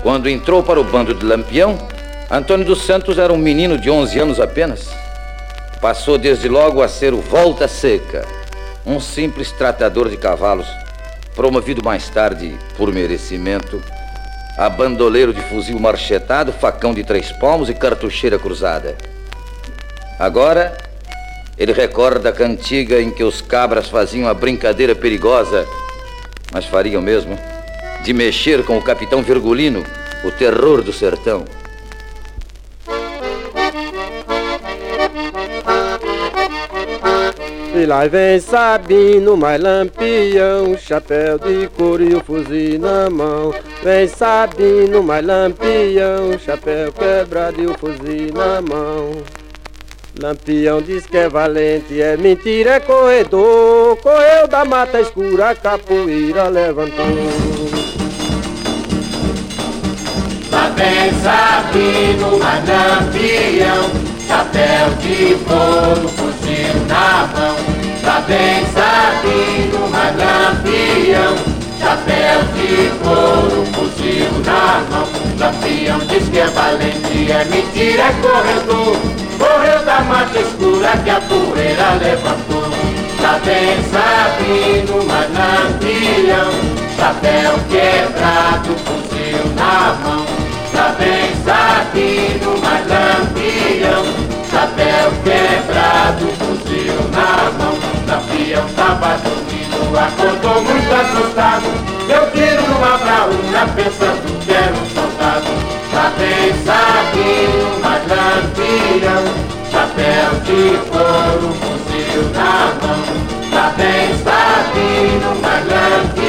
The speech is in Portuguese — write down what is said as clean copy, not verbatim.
Quando entrou para o bando de Lampião, Antônio dos Santos era um menino de 11 anos apenas. Passou desde logo a ser o Volta Seca, um simples tratador de cavalos, promovido mais tarde, por merecimento, a bandoleiro de fuzil marchetado, facão de 3 palmos e cartucheira cruzada. Agora, ele recorda a cantiga em que os cabras faziam a brincadeira perigosa, mas fariam mesmo, de mexer com o capitão Virgulino, o terror do sertão. E lá vem Sabino, mais Lampião, chapéu de couro e o fuzil na mão. Vem Sabino, mais Lampião, chapéu quebrado e o fuzil na mão. Lampião diz que é valente, é mentira, é corredor. Correu da mata escura, a capoeira levantou. Lá vem Sabino, mais Lampião, chapéu de couro, fuzil na mão. Lá vem Sabino, mais Lampião, chapéu de couro, fuzil na mão. Lampião diz que é valente, é mentira, é corredor. Correu da mata escura que a poeira levantou. Lá vem Sabino, mais Lampião, chapéu quebrado, fuzil na mão. Lá vem Sabino, mais Lampião, chapéu quebrado, fuzil na mão. Lampião tava dormindo, acordou muito assustado. Deu tiro numa braúna pensando que era um soldado. Lá vem Sabino, mais Lampião, chapéu de couro, fuzil na mão. Lá vem Sabino, mais Lampião,